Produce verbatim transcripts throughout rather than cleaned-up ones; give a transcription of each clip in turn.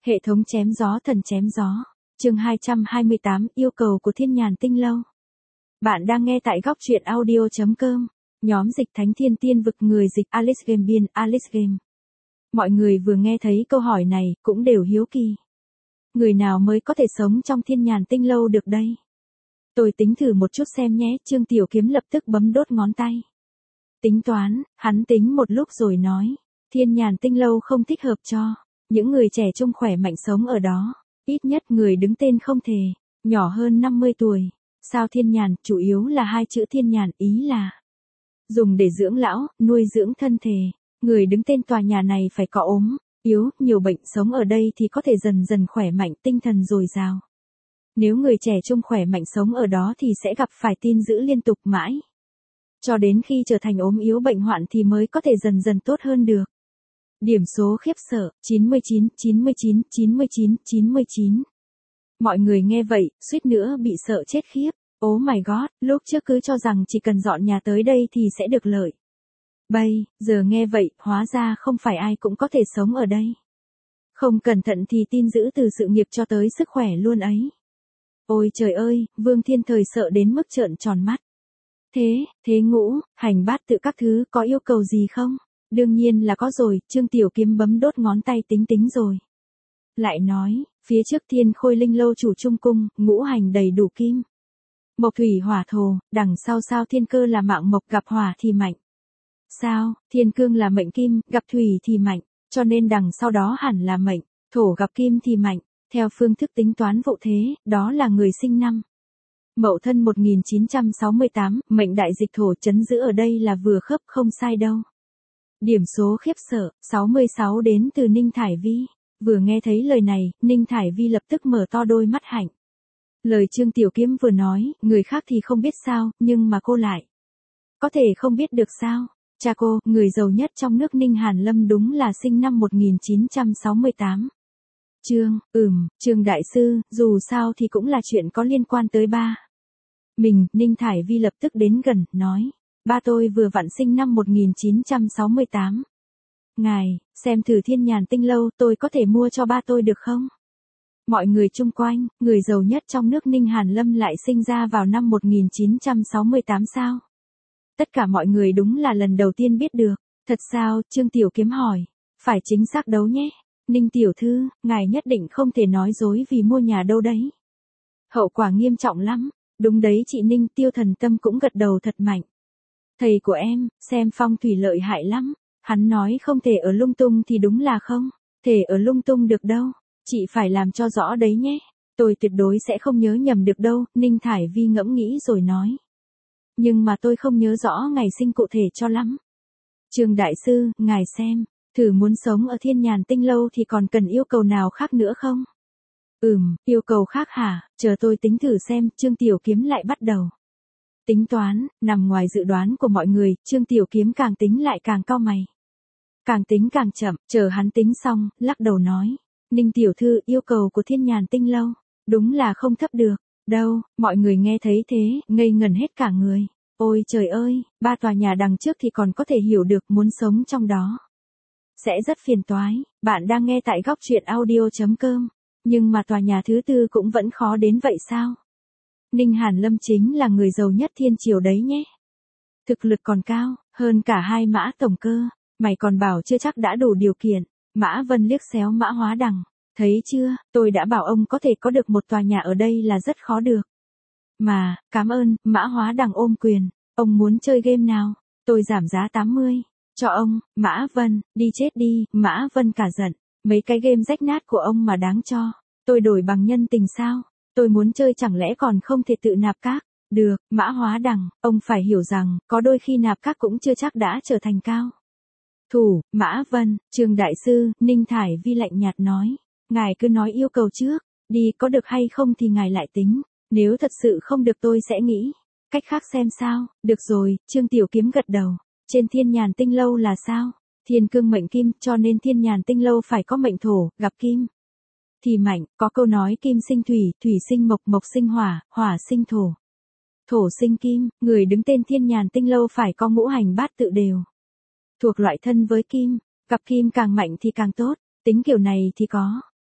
Hệ thống chém gió thần chém gió. Chương hai trăm hai mươi tám, yêu cầu của Thiên Nhàn Tinh Lâu. Bạn đang nghe tại góc truyện audio chấm com. Nhóm dịch Thánh Thiên Tiên Vực, người dịch Alice Game biên Alice Game. Mọi người vừa nghe thấy câu hỏi này cũng đều hiếu kỳ. Người nào mới có thể sống trong Thiên Nhàn Tinh Lâu được đây? Tôi tính thử một chút xem nhé. Trương Tiểu Kiếm lập tức bấm đốt ngón tay. Tính toán, hắn tính một lúc rồi nói. Thiên Nhàn Tinh Lâu không thích hợp cho những người trẻ trung khỏe mạnh sống ở đó. Ít nhất người đứng tên không thể nhỏ hơn năm mươi tuổi. Sao Thiên Nhàn? Chủ yếu là hai chữ Thiên Nhàn, ý là dùng để dưỡng lão, nuôi dưỡng thân thể. Người đứng tên tòa nhà này phải có ốm, yếu, nhiều bệnh, sống ở đây thì có thể dần dần khỏe mạnh, tinh thần dồi dào. Nếu người trẻ trung khỏe mạnh sống ở đó thì sẽ gặp phải tin dữ liên tục mãi. Cho đến khi trở thành ốm yếu bệnh hoạn thì mới có thể dần dần tốt hơn được. Điểm số khiếp sợ, chín mươi chín, chín mươi chín, chín mươi chín, chín mươi chín. Mọi người nghe vậy, suýt nữa bị sợ chết khiếp. Oh my god, lúc trước cứ cho rằng chỉ cần dọn nhà tới đây thì sẽ được lợi. Bây giờ nghe vậy, hóa ra không phải ai cũng có thể sống ở đây. Không cẩn thận thì tin dữ từ sự nghiệp cho tới sức khỏe luôn ấy. Ôi trời ơi, Vương Thiên Thời sợ đến mức trợn tròn mắt. Thế, thế ngũ, hành bát tự các thứ có yêu cầu gì không? Đương nhiên là có rồi. Trương Tiểu Kiếm bấm đốt ngón tay tính tính rồi. Lại nói, phía trước Thiên Khôi Linh Lâu chủ trung cung, ngũ hành đầy đủ kim. Mộc thủy hỏa thổ, đằng sau sao thiên cơ là mạng mộc, gặp hỏa thì mạnh. Sao, thiên cương là mệnh kim, gặp thủy thì mạnh, cho nên đằng sau đó hẳn là mệnh, thổ gặp kim thì mạnh. Theo phương thức tính toán vụ thế, đó là người sinh năm Mậu Thân một nghìn chín trăm sáu mươi tám, mệnh đại dịch thổ chấn giữ ở đây là vừa khớp, không sai đâu. Điểm số khiếp sợ, sáu mươi sáu đến từ Ninh Thải Vi. Vừa nghe thấy lời này, Ninh Thải Vi lập tức mở to đôi mắt hạnh. Lời Trương Tiểu Kiếm vừa nói, người khác thì không biết sao, nhưng mà cô lại có thể không biết được sao? Cha cô, người giàu nhất trong nước Ninh Hàn Lâm đúng là sinh năm một nghìn chín trăm sáu mươi tám. Trương, ừm, Trương Đại Sư, dù sao thì cũng là chuyện có liên quan tới ba mình. Ninh Thải Vi lập tức đến gần, nói. Ba tôi vừa vặn sinh năm một nghìn chín trăm sáu mươi tám. Ngài, xem thử Thiên Nhàn Tinh Lâu tôi có thể mua cho ba tôi được không? Mọi người chung quanh, người giàu nhất trong nước Ninh Hàn Lâm lại sinh ra vào năm một nghìn chín trăm sáu mươi tám sao? Tất cả mọi người đúng là lần đầu tiên biết được. Thật sao? Trương Tiểu Kiếm hỏi. Phải chính xác đấu nhé. Ninh Tiểu Thư, ngài nhất định không thể nói dối vì mua nhà đâu đấy. Hậu quả nghiêm trọng lắm. Đúng đấy chị Ninh. Tiêu Thần Tâm cũng gật đầu thật mạnh. Thầy của em, xem phong thủy lợi hại lắm. Hắn nói không thể ở lung tung thì đúng là không thể ở lung tung được đâu. Chị phải làm cho rõ đấy nhé. Tôi tuyệt đối sẽ không nhớ nhầm được đâu. Ninh Thải Vi ngẫm nghĩ rồi nói. Nhưng mà tôi không nhớ rõ ngày sinh cụ thể cho lắm. Trương Đại Sư, ngài xem, thử muốn sống ở Thiên Nhàn Tinh Lâu thì còn cần yêu cầu nào khác nữa không? Ừm, yêu cầu khác hả? Chờ tôi tính thử xem. Trương Tiểu Kiếm lại bắt đầu tính toán, nằm ngoài dự đoán của mọi người. Trương Tiểu Kiếm càng tính lại càng cau mày. Càng tính càng chậm, chờ hắn tính xong, lắc đầu nói. Ninh Tiểu Thư, yêu cầu của Thiên Nhàn Tinh Lâu đúng là không thấp được đâu. Mọi người nghe thấy thế, ngây ngẩn hết cả người. Ôi trời ơi, ba tòa nhà đằng trước thì còn có thể hiểu được, muốn sống trong đó sẽ rất phiền toái. Bạn đang nghe tại góc truyện audio chấm com. Nhưng mà tòa nhà thứ tư cũng vẫn khó đến vậy sao? Ninh Hàn Lâm chính là người giàu nhất thiên triều đấy nhé. Thực lực còn cao hơn cả hai Mã tổng cơ. Mày còn bảo chưa chắc đã đủ điều kiện. Mã Vân liếc xéo Mã Hóa Đằng. Thấy chưa, tôi đã bảo ông có thể có được một tòa nhà ở đây là rất khó được. Mà, cảm ơn. Mã Hóa Đằng ôm quyền. Ông muốn chơi game nào? Tôi giảm giá tám mươi cho ông. Mã Vân, đi chết đi. Mã Vân cả giận. Mấy cái game rách nát của ông mà đáng cho tôi đổi bằng nhân tình sao? Tôi muốn chơi chẳng lẽ còn không thể tự nạp các? Được, Mã Hóa Đằng, ông phải hiểu rằng, có đôi khi nạp các cũng chưa chắc đã trở thành cao thủ. Mã Vân, Trương Đại Sư, Ninh Thải Vi lạnh nhạt nói. Ngài cứ nói yêu cầu trước, đi, có được hay không thì ngài lại tính. Nếu thật sự không được tôi sẽ nghĩ cách khác xem sao. Được rồi. Trương Tiểu Kiếm gật đầu. Trên Thiên Nhàn Tinh Lâu là sao? Thiên cương mệnh kim, cho nên Thiên Nhàn Tinh Lâu phải có mệnh thổ, gặp kim thì mạnh. Có câu nói kim sinh thủy, thủy sinh mộc, mộc sinh hỏa, hỏa sinh thổ, thổ sinh kim. Người đứng tên Thiên Nhàn Tinh Lâu phải có ngũ hành bát tự đều thuộc loại thân với kim, gặp kim càng mạnh thì càng tốt. Tính kiểu này thì có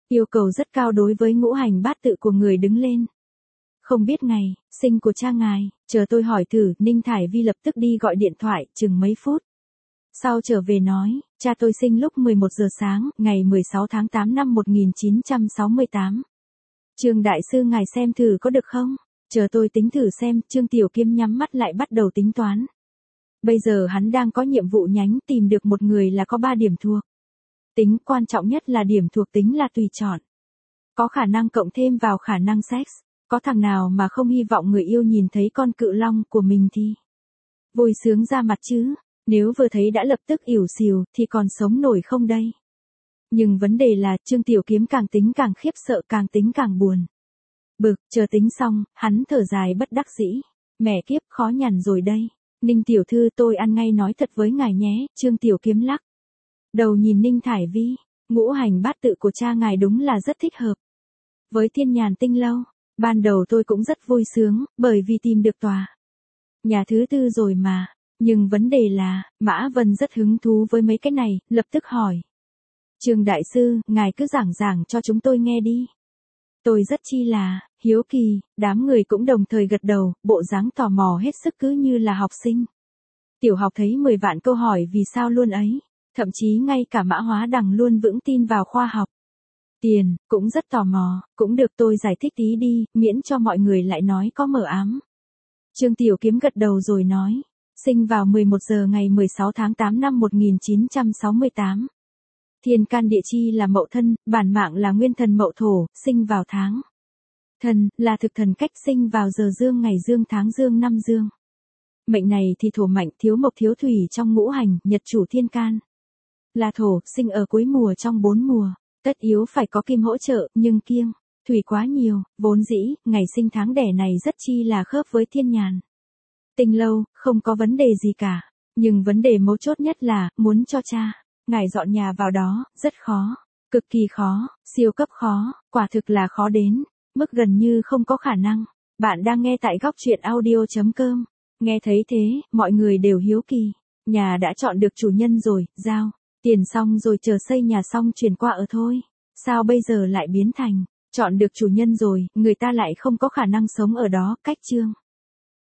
Yêu cầu rất cao đối với ngũ hành bát tự của người đứng lên. Không biết ngày, sinh của cha ngài, chờ tôi hỏi thử, Ninh Thải Vi lập tức đi gọi điện thoại, chừng mấy phút. Sau trở về nói, cha tôi sinh lúc mười một giờ sáng, ngày mười sáu tháng tám năm một nghìn chín trăm sáu mươi tám. Trương đại sư ngài xem thử có được không? Chờ tôi tính thử xem, Trương Tiểu Kiếm nhắm mắt lại bắt đầu tính toán. Bây giờ hắn đang có nhiệm vụ nhánh tìm được một người là có ba điểm thuộc. Tính quan trọng nhất là điểm thuộc tính là tùy chọn. Có khả năng cộng thêm vào khả năng sex. Có thằng nào mà không hy vọng người yêu nhìn thấy con cự long của mình thì vui sướng ra mặt chứ. Nếu vừa thấy đã lập tức ỉu xìu thì còn sống nổi không đây? Nhưng vấn đề là Trương Tiểu Kiếm càng tính càng khiếp sợ, càng tính càng buồn. Bực, chờ tính xong, hắn thở dài bất đắc dĩ. Mẹ kiếp, khó nhằn rồi đây. Ninh tiểu thư, tôi ăn ngay nói thật với ngài nhé. Trương Tiểu Kiếm lắc đầu nhìn Ninh Thải Vi. Ngũ hành bát tự của cha ngài đúng là rất thích hợp với Thiên Nhàn Tinh Lâu. Ban đầu tôi cũng rất vui sướng, bởi vì tìm được tòa nhà thứ tư rồi mà. Nhưng vấn đề là, Mã Vân rất hứng thú với mấy cái này, lập tức hỏi. Trương đại sư, ngài cứ giảng giảng cho chúng tôi nghe đi. Tôi rất chi là hiếu kỳ, đám người cũng đồng thời gật đầu, bộ dáng tò mò hết sức cứ như là học sinh tiểu học thấy mười vạn câu hỏi vì sao luôn ấy. Thậm chí ngay cả Mã Hóa Đằng luôn vững tin vào khoa học. Tiền, cũng rất tò mò, cũng được tôi giải thích tí đi, miễn cho mọi người lại nói có mờ ám. Trương Tiểu Kiếm gật đầu rồi nói. Sinh vào mười một giờ ngày mười sáu tháng tám năm một nghìn chín trăm sáu mươi tám. Thiên can địa chi là Mậu Thân, bản mạng là nguyên thần Mậu Thổ, sinh vào tháng Thần, là thực thần cách sinh vào giờ dương ngày dương tháng dương năm dương. Mệnh này thì thổ mạnh, thiếu mộc thiếu thủy trong ngũ hành, nhật chủ thiên can là thổ, sinh ở cuối mùa trong bốn mùa. Tất yếu phải có kim hỗ trợ, nhưng kiêng thủy quá nhiều, vốn dĩ, ngày sinh tháng đẻ này rất chi là khớp với Thiên Nhàn Tinh Lâu, không có vấn đề gì cả. Nhưng vấn đề mấu chốt nhất là, muốn cho cha ngài dọn nhà vào đó, rất khó. Cực kỳ khó, siêu cấp khó, quả thực là khó đến mức gần như không có khả năng. Bạn đang nghe tại góc truyện audio chấm com. Nghe thấy thế, mọi người đều hiếu kỳ. Nhà đã chọn được chủ nhân rồi, giao tiền xong rồi chờ xây nhà xong chuyển qua ở thôi. Sao bây giờ lại biến thành chọn được chủ nhân rồi, người ta lại không có khả năng sống ở đó, cách Trương